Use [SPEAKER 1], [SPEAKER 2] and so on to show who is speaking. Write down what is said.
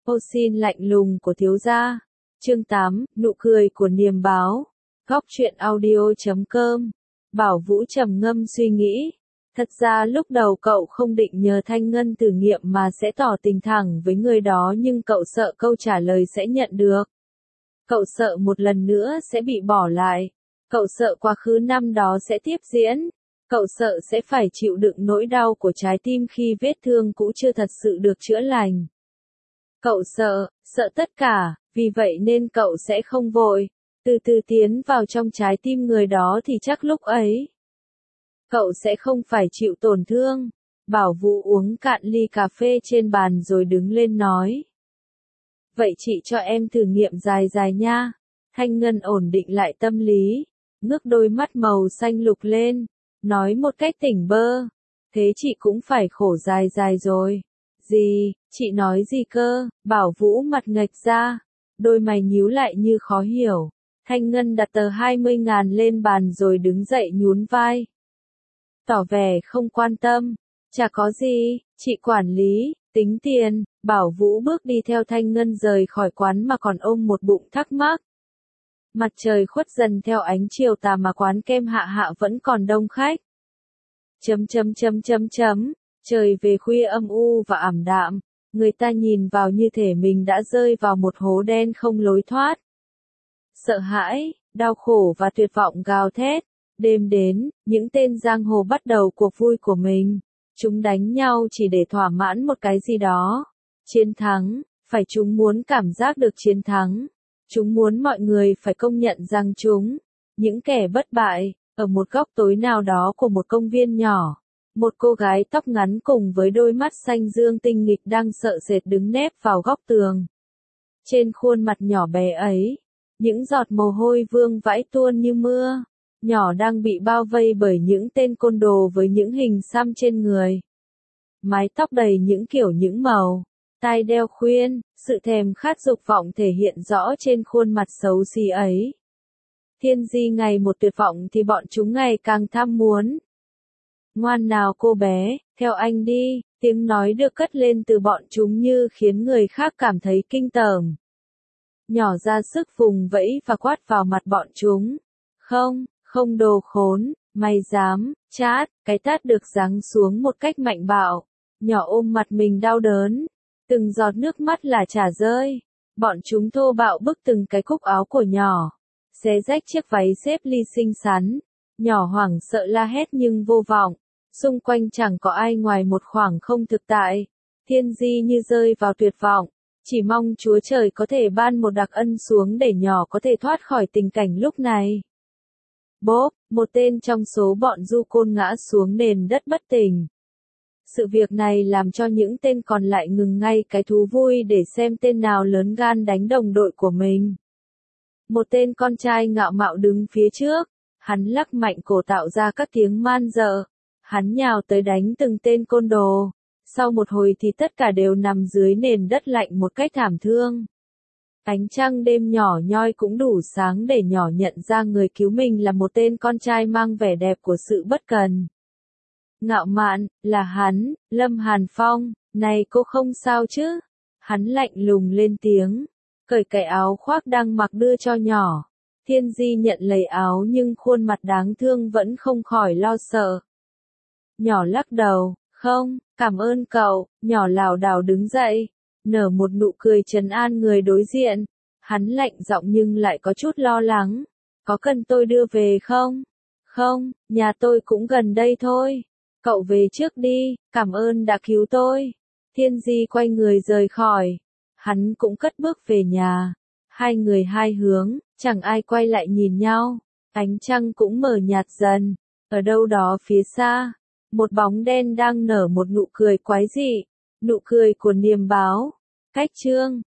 [SPEAKER 1] Ô xin lạnh lùng của thiếu gia. Chương 8, nụ cười của niềm báo. Góc truyện audio.com. Bảo Vũ trầm ngâm suy nghĩ. Thật ra lúc đầu cậu không định nhờ Thanh Ngân thử nghiệm mà sẽ tỏ tình thẳng với người đó, nhưng cậu sợ câu trả lời sẽ nhận được. Cậu sợ một lần nữa sẽ bị bỏ lại. Cậu sợ quá khứ năm đó sẽ tiếp diễn. Cậu sợ sẽ phải chịu đựng nỗi đau của trái tim khi vết thương cũ chưa thật sự được chữa lành. Cậu sợ tất cả, vì vậy nên cậu sẽ không vội, từ từ tiến vào trong trái tim người đó thì chắc lúc ấy cậu sẽ không phải chịu tổn thương. Bảo Vũ uống cạn ly cà phê trên bàn rồi đứng lên nói. Vậy chị cho em thử nghiệm dài dài nha. Thanh Ngân ổn định lại tâm lý, ngước đôi mắt màu xanh lục lên, nói một cách tỉnh bơ. Thế chị cũng phải khổ dài dài rồi. Gì, chị nói gì cơ? Bảo Vũ mặt nghệch ra, đôi mày nhíu lại như khó hiểu. Thanh Ngân đặt tờ 20.000 lên bàn rồi đứng dậy nhún vai, tỏ vẻ không quan tâm. Chả có gì, chị quản lý, tính tiền. Bảo Vũ bước đi theo Thanh Ngân rời khỏi quán mà còn ôm một bụng thắc mắc. Mặt trời khuất dần theo ánh chiều tà mà quán kem Hạ Hạ vẫn còn đông khách. Trời về khuya âm u và ảm đạm, người ta nhìn vào như thể mình đã rơi vào một hố đen không lối thoát. Sợ hãi, đau khổ và tuyệt vọng gào thét. Đêm đến, những tên giang hồ bắt đầu cuộc vui của mình. Chúng đánh nhau chỉ để thỏa mãn một cái gì đó. Chiến thắng, phải chúng muốn cảm giác được chiến thắng. Chúng muốn mọi người phải công nhận rằng chúng, những kẻ bất bại, ở một góc tối nào đó của một công viên nhỏ. Một cô gái tóc ngắn cùng với đôi mắt xanh dương tinh nghịch đang sợ sệt đứng nép vào góc tường. Trên khuôn mặt nhỏ bé ấy, những giọt mồ hôi vương vãi tuôn như mưa. Nhỏ đang bị bao vây bởi những tên côn đồ với những hình xăm trên người. Mái tóc đầy những kiểu những màu, tai đeo khuyên, sự thèm khát dục vọng thể hiện rõ trên khuôn mặt xấu xí ấy. Thiên Di ngày một tuyệt vọng thì bọn chúng ngày càng tham muốn. Ngoan nào cô bé, theo anh đi, tiếng nói được cất lên từ bọn chúng như khiến người khác cảm thấy kinh tởm. Nhỏ ra sức vùng vẫy và quát vào mặt bọn chúng. Không đồ khốn, mày dám, chát, cái tát được giáng xuống một cách mạnh bạo. Nhỏ ôm mặt mình đau đớn, từng giọt nước mắt là chả rơi. Bọn chúng thô bạo bức từng cái cúc áo của nhỏ, xé rách chiếc váy xếp ly xinh xắn. Nhỏ hoảng sợ la hét nhưng vô vọng. Xung quanh chẳng có ai ngoài một khoảng không thực tại. Thiên Di như rơi vào tuyệt vọng, chỉ mong Chúa Trời có thể ban một đặc ân xuống để nhỏ có thể thoát khỏi tình cảnh lúc này. Bốp, một tên trong số bọn du côn ngã xuống nền đất bất tỉnh. Sự việc này làm cho những tên còn lại ngừng ngay cái thú vui để xem tên nào lớn gan đánh đồng đội của mình. Một tên con trai ngạo mạo đứng phía trước, hắn lắc mạnh cổ tạo ra các tiếng man dợ. Hắn nhào tới đánh từng tên côn đồ. Sau một hồi thì tất cả đều nằm dưới nền đất lạnh một cách thảm thương. Ánh trăng đêm nhỏ nhoi cũng đủ sáng để nhỏ nhận ra người cứu mình là một tên con trai mang vẻ đẹp của sự bất cần. Ngạo mạn, là hắn, Lâm Hàn Phong. Này cô không sao chứ? Hắn lạnh lùng lên tiếng, cởi cái áo khoác đang mặc đưa cho nhỏ. Thiên Di nhận lấy áo nhưng khuôn mặt đáng thương vẫn không khỏi lo sợ. Nhỏ lắc đầu, không, cảm ơn cậu. Nhỏ lảo đảo đứng dậy, nở một nụ cười trấn an người đối diện. Hắn lạnh giọng nhưng lại có chút lo lắng. Có cần tôi đưa về không? Không, nhà tôi cũng gần đây thôi. Cậu về trước đi, cảm ơn đã cứu tôi. Thiên Di quay người rời khỏi. Hắn cũng cất bước về nhà. Hai người hai hướng, chẳng ai quay lại nhìn nhau. Ánh trăng cũng mờ nhạt dần. Ở đâu đó phía xa, một bóng đen đang nở một nụ cười quái dị. Nụ cười của niềm báo. Cách chương